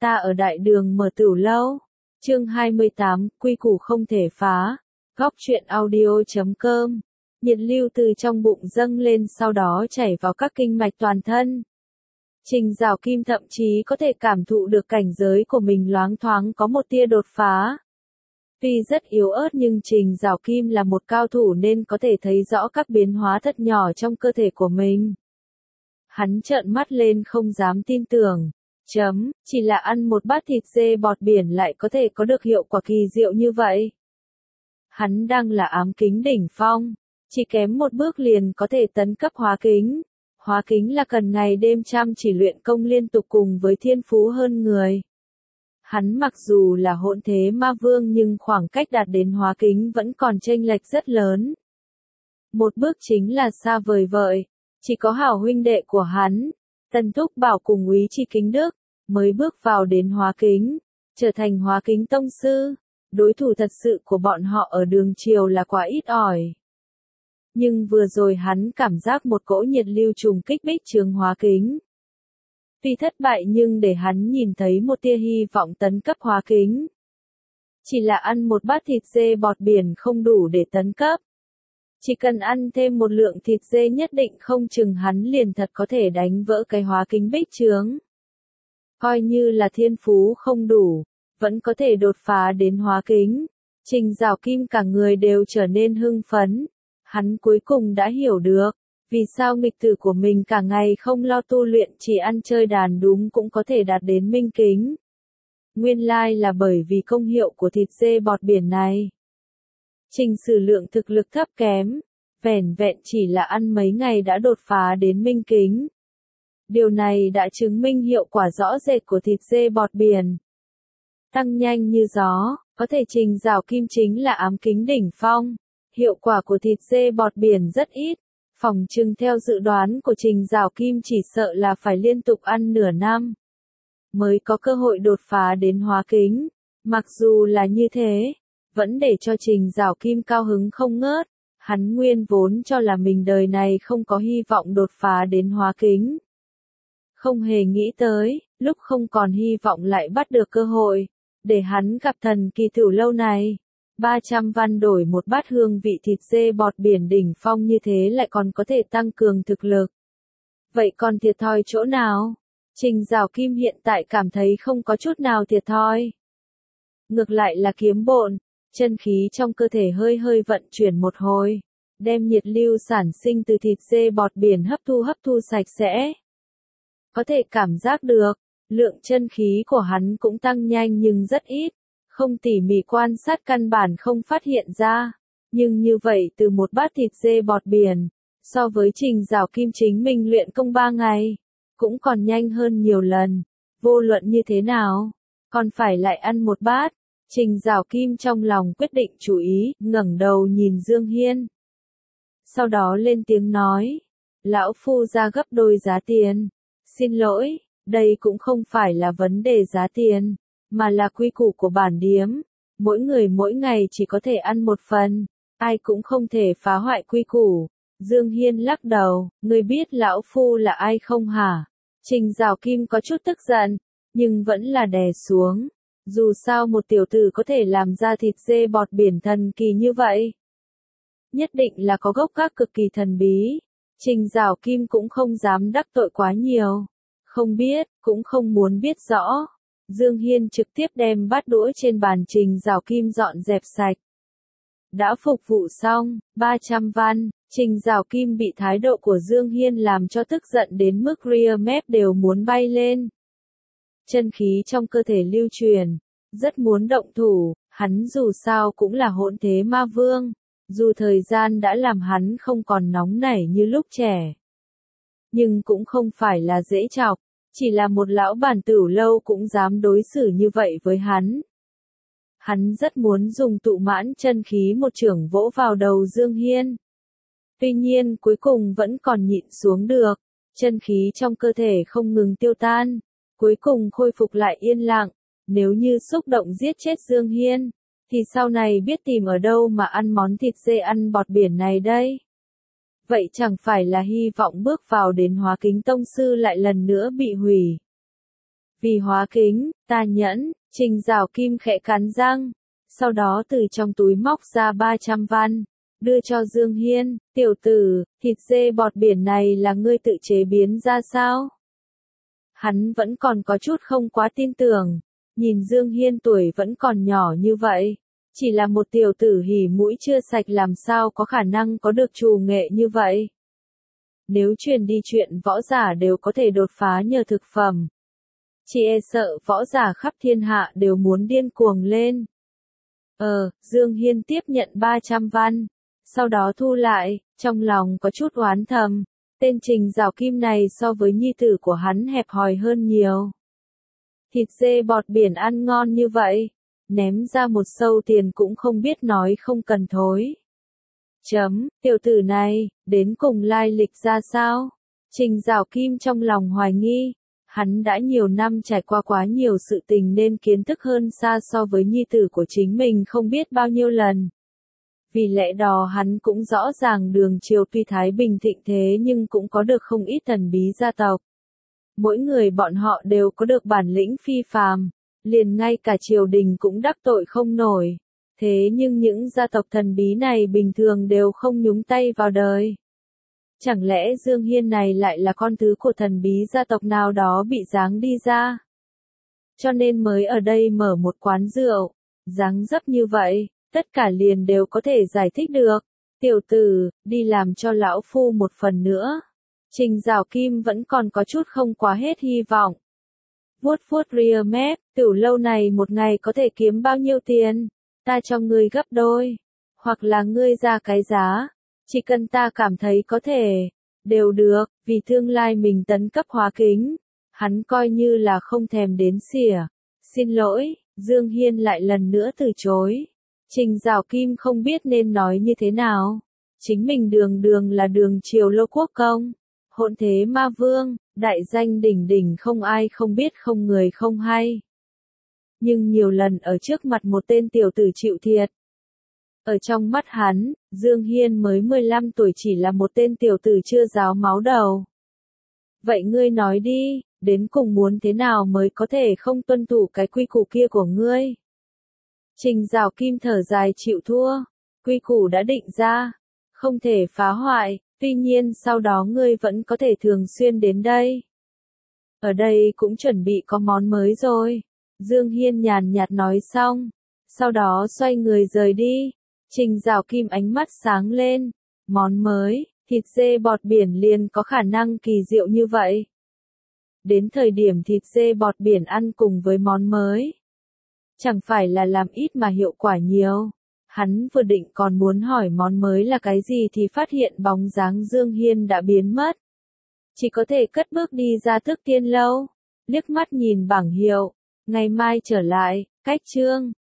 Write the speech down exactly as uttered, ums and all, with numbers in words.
Ta ở đại đường mở tửu lâu. Chương hai mươi tám, quy củ không thể phá. Góc truyện audio chấm com. Nhiệt lưu từ trong bụng dâng lên sau đó chảy vào các kinh mạch toàn thân. Trình Giảo Kim thậm chí có thể cảm thụ được cảnh giới của mình loáng thoáng có một tia đột phá. Tuy rất yếu ớt nhưng Trình Giảo Kim là một cao thủ nên có thể thấy rõ các biến hóa thật nhỏ trong cơ thể của mình. Hắn trợn mắt lên không dám tin tưởng. Chấm, chỉ là ăn một bát thịt dê bọt biển lại có thể có được hiệu quả kỳ diệu như vậy. Hắn đang là ám kính đỉnh phong, chỉ kém một bước liền có thể tấn cấp hóa kính. Hóa kính là cần ngày đêm chăm chỉ luyện công liên tục cùng với thiên phú hơn người. Hắn mặc dù là hỗn thế ma vương nhưng khoảng cách đạt đến hóa kính vẫn còn chênh lệch rất lớn. Một bước chính là xa vời vợi, chỉ có hảo huynh đệ của hắn, Tân Thúc Bảo cùng Úy Chi Kính Đức, mới bước vào đến hóa kính, trở thành hóa kính tông sư. Đối thủ thật sự của bọn họ ở đường triều là quá ít ỏi. Nhưng vừa rồi hắn cảm giác một cỗ nhiệt lưu trùng kích bích trường hóa kính. Tuy thất bại nhưng để hắn nhìn thấy một tia hy vọng tấn cấp hóa kính. Chỉ là ăn một bát thịt dê bọt biển không đủ để tấn cấp. Chỉ cần ăn thêm một lượng thịt dê nhất định không chừng hắn liền thật có thể đánh vỡ cái hóa kính bích chướng. Coi như là thiên phú không đủ, vẫn có thể đột phá đến hóa kính. Trình Giảo Kim cả người đều trở nên hưng phấn. Hắn cuối cùng đã hiểu được, vì sao nghịch tử của mình cả ngày không lo tu luyện chỉ ăn chơi đàn đúng cũng có thể đạt đến minh kính. Nguyên lai là bởi vì công hiệu của thịt dê bọt biển này. Trình Sử Lượng thực lực thấp kém, vẻn vẹn chỉ là ăn mấy ngày đã đột phá đến minh kính. Điều này đã chứng minh hiệu quả rõ rệt của thịt dê bọt biển. Tăng nhanh như gió, có thể Trình Giảo Kim chính là ám kính đỉnh phong. Hiệu quả của thịt dê bọt biển rất ít, phỏng chừng theo dự đoán của Trình Giảo Kim chỉ sợ là phải liên tục ăn nửa năm mới có cơ hội đột phá đến hóa kính. Mặc dù là như thế, vẫn để cho Trình Giảo Kim cao hứng không ngớt, hắn nguyên vốn cho là mình đời này không có hy vọng đột phá đến hóa kính. Không hề nghĩ tới, lúc không còn hy vọng lại bắt được cơ hội, để hắn gặp thần kỳ tửu lâu này. ba trăm văn đổi một bát hương vị thịt dê bọt biển đỉnh phong như thế lại còn có thể tăng cường thực lực. Vậy còn thiệt thòi chỗ nào? Trình Giảo Kim hiện tại cảm thấy không có chút nào thiệt thòi. Ngược lại là kiếm bộn, chân khí trong cơ thể hơi hơi vận chuyển một hồi, đem nhiệt lưu sản sinh từ thịt dê bọt biển hấp thu hấp thu sạch sẽ. Có thể cảm giác được, lượng chân khí của hắn cũng tăng nhanh nhưng rất ít. Không tỉ mỉ quan sát căn bản không phát hiện ra, nhưng như vậy từ một bát thịt dê bọt biển, so với Trình Giảo Kim chính mình luyện công ba ngày, cũng còn nhanh hơn nhiều lần. Vô luận như thế nào, còn phải lại ăn một bát. Trình Giảo Kim trong lòng quyết định chú ý, ngẩng đầu nhìn Dương Hiên. Sau đó lên tiếng nói, lão phu ra gấp đôi giá tiền. Xin lỗi, đây cũng không phải là vấn đề giá tiền, mà là quy củ của bản điếm, mỗi người mỗi ngày chỉ có thể ăn một phần, ai cũng không thể phá hoại quy củ. Dương Hiên lắc đầu, ngươi biết lão phu là ai không hả? Trình Giảo Kim có chút tức giận, nhưng vẫn là đè xuống. Dù sao một tiểu tử có thể làm ra thịt dê bọt biển thần kỳ như vậy, nhất định là có gốc gác cực kỳ thần bí. Trình Giảo Kim cũng không dám đắc tội quá nhiều, không biết, cũng không muốn biết rõ. Dương Hiên trực tiếp đem bát đũa trên bàn Trình Giảo Kim dọn dẹp sạch. Đã phục vụ xong, ba trăm văn, Trình Giảo Kim bị thái độ của Dương Hiên làm cho tức giận đến mức ria mép đều muốn bay lên. Chân khí trong cơ thể lưu truyền, rất muốn động thủ, hắn dù sao cũng là hỗn thế ma vương, dù thời gian đã làm hắn không còn nóng nảy như lúc trẻ. Nhưng cũng không phải là dễ chọc. Chỉ là một lão bản tửu lâu cũng dám đối xử như vậy với hắn. Hắn rất muốn dùng tụ mãn chân khí một chưởng vỗ vào đầu Dương Hiên. Tuy nhiên cuối cùng vẫn còn nhịn xuống được, chân khí trong cơ thể không ngừng tiêu tan, cuối cùng khôi phục lại yên lặng. Nếu như xúc động giết chết Dương Hiên, thì sau này biết tìm ở đâu mà ăn món thịt dê ăn bọt biển này đây. Vậy chẳng phải là hy vọng bước vào đến hóa kính tông sư lại lần nữa bị hủy. Vì hóa kính, ta nhẫn, Trình Giảo Kim khẽ cắn răng. Sau đó từ trong túi móc ra ba trăm văn. Đưa cho Dương Hiên, tiểu tử, thịt dê bọt biển này là ngươi tự chế biến ra sao? Hắn vẫn còn có chút không quá tin tưởng. Nhìn Dương Hiên tuổi vẫn còn nhỏ như vậy. Chỉ là một tiểu tử hỉ mũi chưa sạch làm sao có khả năng có được trù nghệ như vậy. Nếu truyền đi chuyện võ giả đều có thể đột phá nhờ thực phẩm. Chỉ e sợ võ giả khắp thiên hạ đều muốn điên cuồng lên. Ờ, Dương Hiên tiếp nhận ba trăm văn. Sau đó thu lại, trong lòng có chút oán thầm. Tên Trình Giảo Kim này so với nhi tử của hắn hẹp hòi hơn nhiều. Thịt dê bọt biển ăn ngon như vậy. Ném ra một sâu tiền cũng không biết nói không cần thối. Chấm, tiểu tử này, đến cùng lai lịch ra sao? Trình Giảo Kim trong lòng hoài nghi. Hắn đã nhiều năm trải qua quá nhiều sự tình nên kiến thức hơn xa so với nhi tử của chính mình không biết bao nhiêu lần. Vì lẽ đó hắn cũng rõ ràng đường triều tuy thái bình thịnh thế nhưng cũng có được không ít thần bí gia tộc. Mỗi người bọn họ đều có được bản lĩnh phi phàm, liền ngay cả triều đình cũng đắc tội không nổi. Thế nhưng những gia tộc thần bí này bình thường đều không nhúng tay vào đời. Chẳng lẽ Dương Hiên này lại là con thứ của thần bí gia tộc nào đó bị giáng đi ra? Cho nên mới ở đây mở một quán rượu, dáng dấp như vậy, tất cả liền đều có thể giải thích được. Tiểu tử, đi làm cho lão phu một phần nữa. Trình Giảo Kim vẫn còn có chút không quá hết hy vọng. Vuốt vuốt ria mép, tiểu lâu này một ngày có thể kiếm bao nhiêu tiền? Ta cho ngươi gấp đôi. Hoặc là ngươi ra cái giá. Chỉ cần ta cảm thấy có thể, đều được, vì tương lai mình tấn cấp hóa kính. Hắn coi như là không thèm đến xỉa. Xin lỗi, Dương Hiên lại lần nữa từ chối. Trình Giảo Kim không biết nên nói như thế nào. Chính mình đường đường là đường triều Lô Quốc Công. Hỗn thế ma vương, đại danh đỉnh đỉnh không ai không biết không người không hay. Nhưng nhiều lần ở trước mặt một tên tiểu tử chịu thiệt. Ở trong mắt hắn, Dương Hiên mới mười lăm tuổi chỉ là một tên tiểu tử chưa ráo máu đầu. Vậy ngươi nói đi, đến cùng muốn thế nào mới có thể không tuân thủ cái quy củ kia của ngươi? Trình Giảo Kim thở dài chịu thua, quy củ đã định ra, không thể phá hoại, tuy nhiên sau đó ngươi vẫn có thể thường xuyên đến đây. Ở đây cũng chuẩn bị có món mới rồi. Dương Hiên nhàn nhạt nói xong, sau đó xoay người rời đi. Trình Giảo Kim ánh mắt sáng lên, món mới, thịt dê bọt biển liền có khả năng kỳ diệu như vậy. Đến thời điểm thịt dê bọt biển ăn cùng với món mới, chẳng phải là làm ít mà hiệu quả nhiều. Hắn vừa định còn muốn hỏi món mới là cái gì thì phát hiện bóng dáng Dương Hiên đã biến mất. Chỉ có thể cất bước đi ra Tước Tiên lâu, liếc mắt nhìn bảng hiệu, ngày mai trở lại, cách chương.